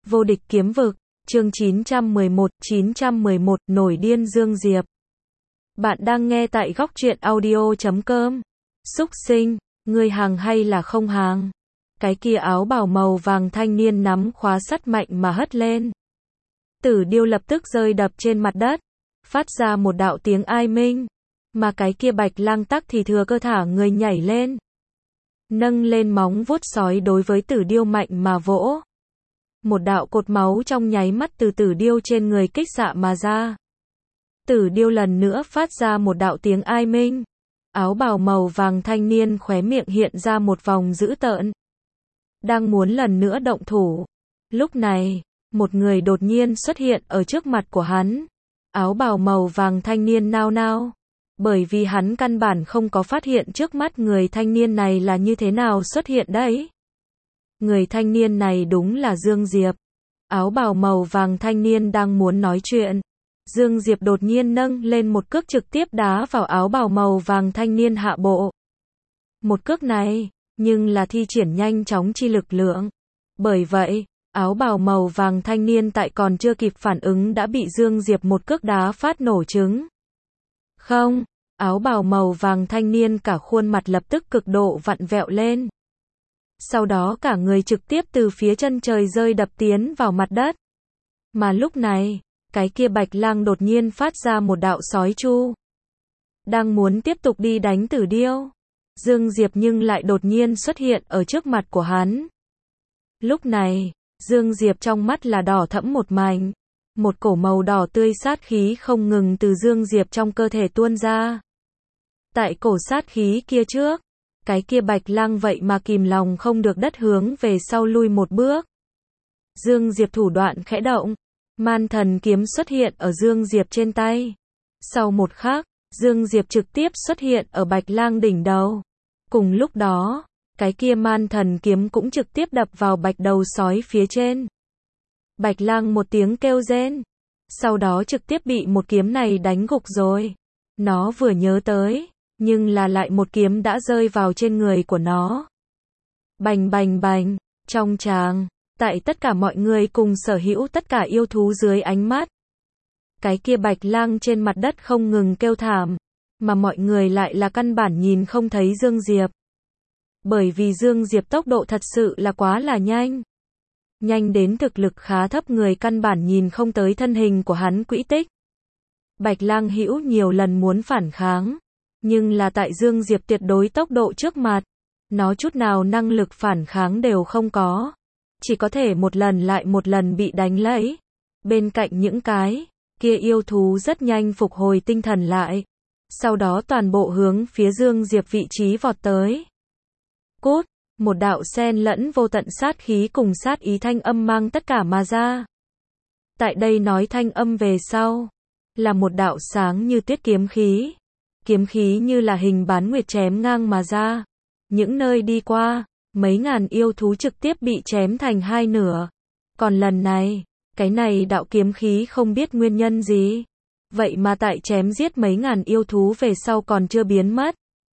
Vô địch kiếm vực, chương 911, nổi điên Dương Diệp. Bạn đang nghe tại góc truyện audio.com. Súc sinh, ngươi hàng hay là không hàng? Cái kia áo bào màu vàng thanh niên nắm khóa sắt mạnh mà hất lên. Tử Điêu lập tức rơi đập trên mặt đất, phát ra một đạo tiếng ai minh, mà cái kia Bạch Lang tắc thì thừa cơ thả người nhảy lên, nâng lên móng vuốt sói đối với Tử Điêu mạnh mà vỗ. Một đạo cột máu trong nháy mắt từ Tử Điêu trên người kích xạ mà ra. Tử Điêu lần nữa phát ra một đạo tiếng ai minh. Áo bào màu vàng thanh niên khóe miệng hiện ra một vòng dữ tợn, đang muốn lần nữa động thủ. Lúc này, một người đột nhiên xuất hiện ở trước mặt của hắn. Áo bào màu vàng thanh niên nao nao, bởi vì hắn căn bản không có phát hiện trước mắt người thanh niên này là như thế nào xuất hiện đấy. Người thanh niên này đúng là Dương Diệp. Áo bào màu vàng thanh niên đang muốn nói chuyện, Dương Diệp đột nhiên nâng lên một cước trực tiếp đá vào áo bào màu vàng thanh niên hạ bộ. Một cước này, nhưng là thi triển nhanh chóng chi lực lượng. Bởi vậy, áo bào màu vàng thanh niên tại còn chưa kịp phản ứng đã bị Dương Diệp một cước đá phát nổ trứng. Không, áo bào màu vàng thanh niên cả khuôn mặt lập tức cực độ vặn vẹo lên. Sau đó cả người trực tiếp từ phía chân trời rơi đập tiến vào mặt đất. Mà lúc này, cái kia Bạch Lang đột nhiên phát ra một đạo sói chu, đang muốn tiếp tục đi đánh Tử Điêu. Dương Diệp nhưng lại đột nhiên xuất hiện ở trước mặt của hắn. Lúc này, Dương Diệp trong mắt là đỏ thẫm một mảnh. Một cổ màu đỏ tươi sát khí không ngừng từ Dương Diệp trong cơ thể tuôn ra. Tại cổ sát khí kia trước, cái kia Bạch Lang vậy mà kìm lòng không được đất hướng về sau lui một bước. Dương Diệp thủ đoạn khẽ động, Man Thần kiếm xuất hiện ở Dương Diệp trên tay. Sau một khắc, Dương Diệp trực tiếp xuất hiện ở Bạch Lang đỉnh đầu. Cùng lúc đó, cái kia Man Thần kiếm cũng trực tiếp đập vào bạch đầu sói phía trên. Bạch Lang một tiếng kêu rên, sau đó trực tiếp bị một kiếm này đánh gục rồi. Nó vừa nhớ tới, nhưng là lại một kiếm đã rơi vào trên người của nó. Bành bành bành, trong tràng, tại tất cả mọi người cùng sở hữu tất cả yêu thú dưới ánh mắt. Cái kia Bạch Lang trên mặt đất không ngừng kêu thảm, mà mọi người lại là căn bản nhìn không thấy Dương Diệp. Bởi vì Dương Diệp tốc độ thật sự là quá là nhanh. Nhanh đến thực lực khá thấp người căn bản nhìn không tới thân hình của hắn quỹ tích. Bạch Lang hữu nhiều lần muốn phản kháng, nhưng là tại Dương Diệp tuyệt đối tốc độ trước mặt, nó chút nào năng lực phản kháng đều không có. Chỉ có thể một lần lại một lần bị đánh lẫy. Bên cạnh những cái kia yêu thú rất nhanh phục hồi tinh thần lại. Sau đó toàn bộ hướng phía Dương Diệp vị trí vọt tới. Cút, một đạo xen lẫn vô tận sát khí cùng sát ý thanh âm mang tất cả mà ra. Tại đây nói thanh âm về sau, là một đạo sáng như tuyết kiếm khí. Kiếm khí như là hình bán nguyệt chém ngang mà ra. Những nơi đi qua, mấy ngàn yêu thú trực tiếp bị chém thành hai nửa. Còn lần này, cái này đạo kiếm khí không biết nguyên nhân gì. Vậy mà tại chém giết mấy ngàn yêu thú về sau còn chưa biến mất.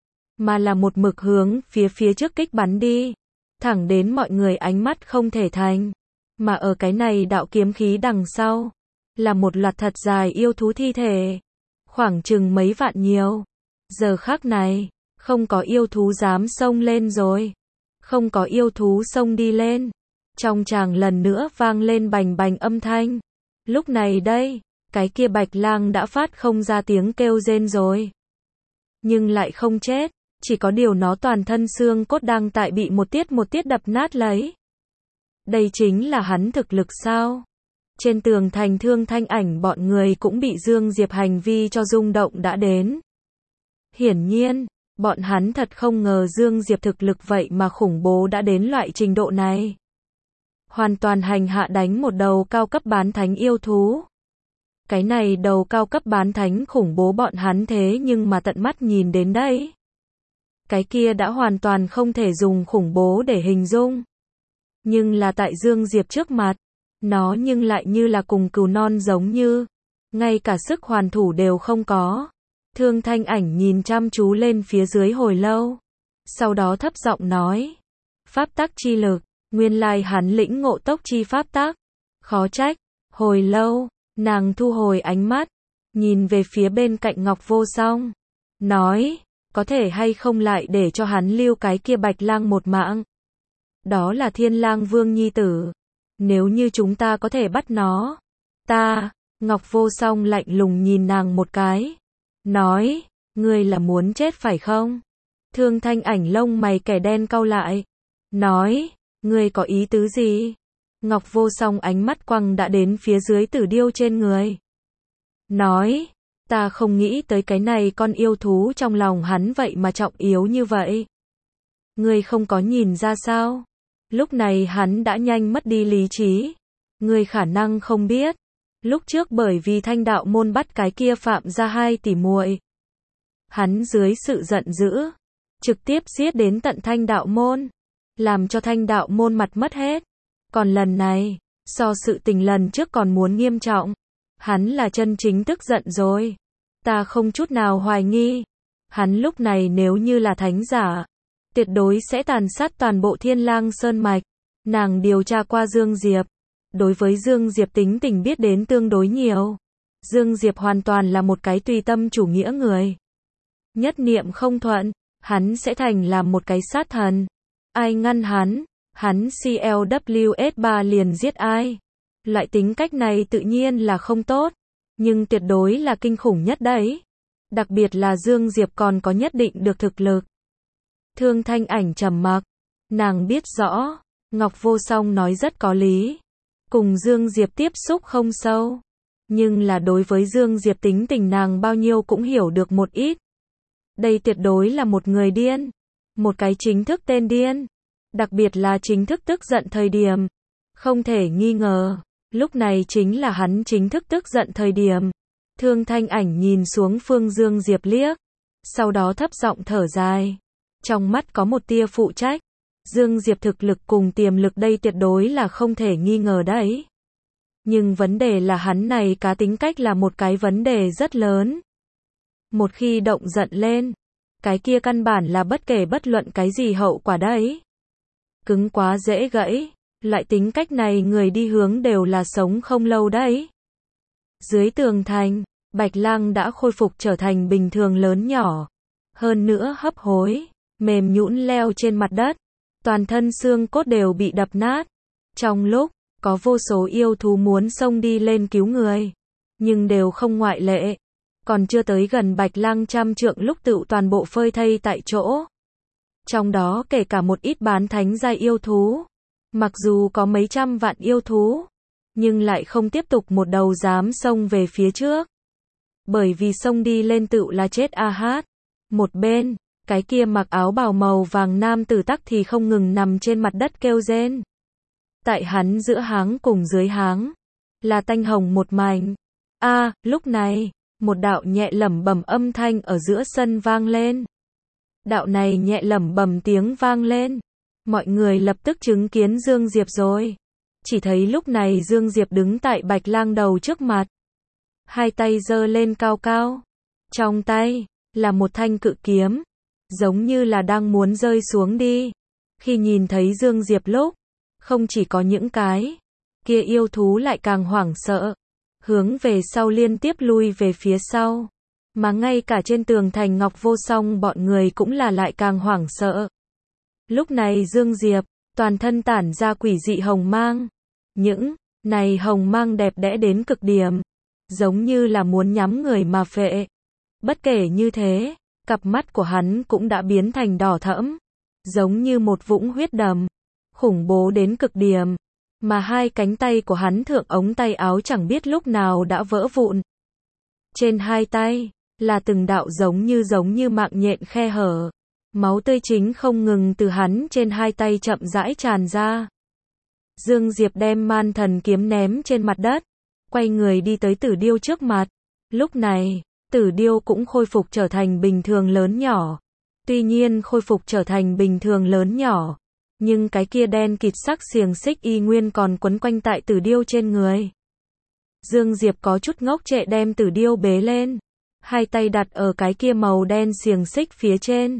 Mà là một mực hướng phía trước kích bắn đi. Thẳng đến mọi người ánh mắt không thể thành. Mà ở cái này đạo kiếm khí đằng sau, là một loạt thật dài yêu thú thi thể. Khoảng chừng mấy vạn nhiều. Giờ khắc này, không có yêu thú dám xông lên rồi. Không có yêu thú xông đi lên. Trong tràng lần nữa vang lên bành bành âm thanh. Lúc này đây, cái kia Bạch Lang đã phát không ra tiếng kêu rên rồi. Nhưng lại không chết, chỉ có điều nó toàn thân xương cốt đang tại bị một tiết đập nát lấy. Đây chính là hắn thực lực sao? Trên tường thành Thương Thanh Ảnh bọn người cũng bị Dương Diệp hành vi cho rung động đã đến. Hiển nhiên, bọn hắn thật không ngờ Dương Diệp thực lực vậy mà khủng bố đã đến loại trình độ này. Hoàn toàn hành hạ đánh một đầu cao cấp bán thánh yêu thú. Cái này đầu cao cấp bán thánh khủng bố bọn hắn thế nhưng mà tận mắt nhìn đến đấy. Cái kia đã hoàn toàn không thể dùng khủng bố để hình dung. Nhưng là tại Dương Diệp trước mặt, nó nhưng lại như là cùng cừu non giống như, ngay cả sức hoàn thủ đều không có. Thương Thanh Ảnh nhìn chăm chú lên phía dưới hồi lâu, sau đó thấp giọng nói, pháp tắc chi lực, nguyên lai hắn lĩnh ngộ tốc chi pháp tắc, Khó trách, hồi lâu, nàng thu hồi ánh mắt, nhìn về phía bên cạnh Ngọc Vô Song, nói, có thể hay không lại để cho hắn lưu cái kia Bạch Lang một mạng. Đó là Thiên Lang Vương nhi tử. Nếu như chúng ta có thể bắt nó. Ngọc Vô Song lạnh lùng nhìn nàng một cái. Nói, ngươi là muốn chết phải không? Thương Thanh Ảnh lông mày kẻ đen cau lại. Nói, ngươi có ý tứ gì? Ngọc Vô Song ánh mắt quăng đã đến phía dưới Tử Điêu trên người. Nói, ta không nghĩ tới cái này con yêu thú trong lòng hắn vậy mà trọng yếu như vậy. Ngươi không có nhìn ra sao? Lúc này hắn đã nhanh mất đi lý trí. Ngươi khả năng không biết. Lúc trước bởi vì Thanh Đạo Môn bắt cái kia Phạm gia 2 tỷ muội, hắn dưới sự giận dữ, trực tiếp giết đến tận Thanh Đạo Môn, làm cho Thanh Đạo Môn mặt mất hết. Còn lần này, so sự tình lần trước còn muốn nghiêm trọng. Hắn là chân chính tức giận rồi. Ta không chút nào hoài nghi. Hắn lúc này nếu như là thánh giả, tuyệt đối sẽ tàn sát toàn bộ Thiên Lang Sơn Mạch. Nàng điều tra qua Dương Diệp. Đối với Dương Diệp tính tình biết đến tương đối nhiều. Dương Diệp hoàn toàn là một cái tùy tâm chủ nghĩa người. Nhất niệm không thuận, hắn sẽ thành làm một cái sát thần. Ai ngăn hắn CLWS3 liền giết ai. Loại tính cách này tự nhiên là không tốt, nhưng tuyệt đối là kinh khủng nhất đấy. Đặc biệt là Dương Diệp còn có nhất định được thực lực. Thương Thanh Ảnh trầm mặc, nàng biết rõ, Ngọc Vô Song nói rất có lý. Cùng Dương Diệp tiếp xúc không sâu, nhưng là đối với Dương Diệp tính tình nàng bao nhiêu cũng hiểu được một ít. Đây tuyệt đối là một người điên, một cái chính thức tên điên, đặc biệt là chính thức tức giận thời điểm. Không thể nghi ngờ, lúc này chính là hắn chính thức tức giận thời điểm. Thương Thanh Ảnh nhìn xuống phương Dương Diệp liếc, sau đó thấp giọng thở dài. Trong mắt có một tia phụ trách. Dương Diệp thực lực cùng tiềm lực đây tuyệt đối là không thể nghi ngờ đấy. Nhưng vấn đề là hắn này cá tính cách là một cái vấn đề rất lớn. Một khi động giận lên, cái kia căn bản là bất kể bất luận cái gì hậu quả đấy. Cứng quá dễ gãy, loại tính cách này người đi hướng đều là sống không lâu đấy. Dưới tường thành, Bạch Lang đã khôi phục trở thành bình thường lớn nhỏ. Hơn nữa hấp hối, mềm nhũn leo trên mặt đất. Toàn thân xương cốt đều bị đập nát. Trong lúc, có vô số yêu thú muốn xông đi lên cứu người. Nhưng đều không ngoại lệ. Còn chưa tới gần Bạch Lang trăm trượng lúc tựu toàn bộ phơi thây tại chỗ. Trong đó kể cả một ít bán thánh giai yêu thú. Mặc dù có mấy trăm vạn yêu thú, nhưng lại không tiếp tục một đầu dám xông về phía trước. Bởi vì xông đi lên tựu là chết a hát. Một bên, cái kia mặc áo bào màu vàng nam tử tắc thì không ngừng nằm trên mặt đất kêu rên. Tại hắn giữa háng cùng dưới háng, là tanh hồng một mảnh. Lúc này, một đạo nhẹ lẩm bẩm âm thanh ở giữa sân vang lên. Đạo này nhẹ lẩm bẩm tiếng vang lên. Mọi người lập tức chứng kiến Dương Diệp rồi. Chỉ thấy lúc này Dương Diệp đứng tại Bạch Lang đầu trước mặt. Hai tay giơ lên cao cao. Trong tay, là một thanh cự kiếm. Giống như là đang muốn rơi xuống đi. Khi nhìn thấy Dương Diệp lúc, không chỉ có những cái kia yêu thú lại càng hoảng sợ, hướng về sau liên tiếp lui về phía sau. Mà ngay cả trên tường thành Ngọc Vô Song bọn người cũng là lại càng hoảng sợ. Lúc này Dương Diệp, toàn thân tản ra quỷ dị hồng mang. Những này hồng mang đẹp đẽ đến cực điểm, giống như là muốn nhắm người mà phệ. Bất kể như thế, cặp mắt của hắn cũng đã biến thành đỏ thẫm, giống như một vũng huyết đầm, khủng bố đến cực điểm. Mà hai cánh tay của hắn thượng ống tay áo chẳng biết lúc nào đã vỡ vụn. Trên hai tay, là từng đạo giống như mạng nhện khe hở. Máu tươi chính không ngừng từ hắn trên hai tay chậm rãi tràn ra. Dương Diệp đem Man Thần kiếm ném trên mặt đất, quay người đi tới Tử Điêu trước mặt. Lúc này, Tử Điêu cũng khôi phục trở thành bình thường lớn nhỏ. Tuy nhiên khôi phục trở thành bình thường lớn nhỏ, nhưng cái kia đen kịt sắc xiềng xích y nguyên còn quấn quanh tại Tử Điêu trên người. Dương Diệp có chút ngốc trệ đem Tử Điêu bế lên, hai tay đặt ở cái kia màu đen xiềng xích phía trên.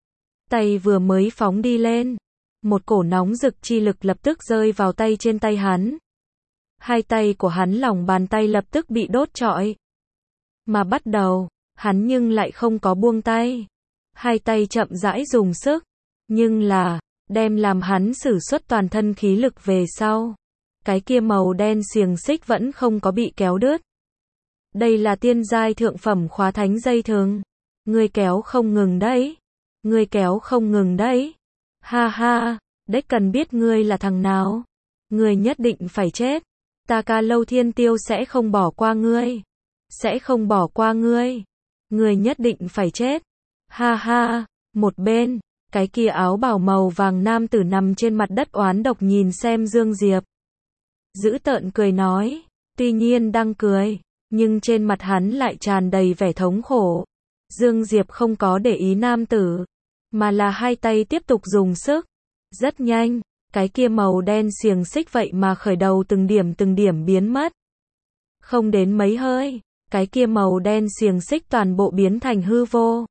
Tay vừa mới phóng đi lên, một cổ nóng rực chi lực lập tức rơi vào tay trên tay hắn. Hai tay của hắn lòng bàn tay lập tức bị đốt trọi. Mà bắt đầu, hắn nhưng lại không có buông tay. Hai tay chậm rãi dùng sức, nhưng là, đem làm hắn sử xuất toàn thân khí lực về sau. Cái kia màu đen xiềng xích vẫn không có bị kéo đứt. Đây là tiên giai thượng phẩm khóa thánh dây thừng. Ngươi kéo không ngừng đấy. Ngươi kéo không ngừng đấy. Ha ha, đếch cần biết ngươi là thằng nào. Ngươi nhất định phải chết. Ta Ca Lâu Thiên Tiêu sẽ không bỏ qua ngươi. Sẽ không bỏ qua ngươi. Ngươi nhất định phải chết. Ha ha, một bên, cái kia áo bào màu vàng nam tử nằm trên mặt đất oán độc nhìn xem Dương Diệp. Dữ tợn cười nói, tuy nhiên đang cười, nhưng trên mặt hắn lại tràn đầy vẻ thống khổ. Dương Diệp không có để ý nam tử, mà là hai tay tiếp tục dùng sức. Rất nhanh, cái kia màu đen xiềng xích vậy mà khởi đầu từng điểm biến mất. Không đến mấy hơi, cái kia màu đen xiềng xích toàn bộ biến thành hư vô.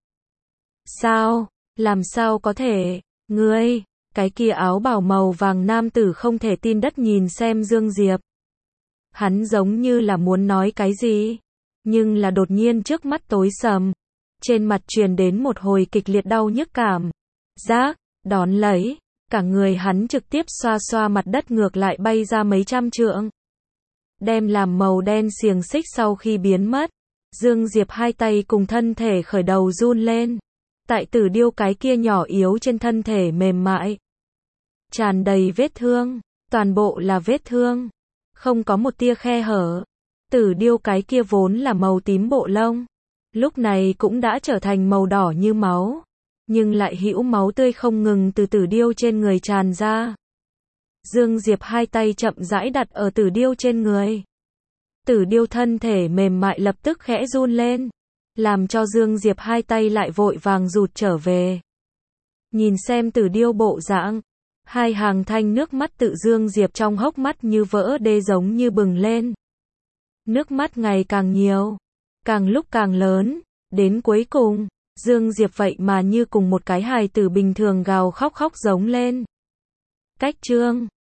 Sao? Làm sao có thể? Ngươi, cái kia áo bào màu vàng nam tử không thể tin đất nhìn xem Dương Diệp. Hắn giống như là muốn nói cái gì, nhưng là đột nhiên trước mắt tối sầm. Trên mặt truyền đến một hồi kịch liệt đau nhức cảm giác, đón lấy, cả người hắn trực tiếp xoa xoa mặt đất ngược lại bay ra mấy trăm trượng. Đem làm màu đen xiềng xích sau khi biến mất, Dương Diệp hai tay cùng thân thể khởi đầu run lên. Tại Tử Điêu cái kia nhỏ yếu trên thân thể mềm mại, tràn đầy vết thương, toàn bộ là vết thương, không có một tia khe hở. Tử Điêu cái kia vốn là màu tím bộ lông, lúc này cũng đã trở thành màu đỏ như máu, nhưng lại hữu máu tươi không ngừng từ Tử Điêu trên người tràn ra. Dương Diệp hai tay chậm rãi đặt ở Tử Điêu trên người. Tử Điêu thân thể mềm mại lập tức khẽ run lên, làm cho Dương Diệp hai tay lại vội vàng rụt trở về. Nhìn xem Tử Điêu bộ dạng, hai hàng thanh nước mắt tự Dương Diệp trong hốc mắt như vỡ đê giống như bừng lên. Nước mắt ngày càng nhiều, càng lúc càng lớn, đến cuối cùng, Dương Diệp vậy mà như cùng một cái hài tử bình thường gào khóc giống lên. Cách chương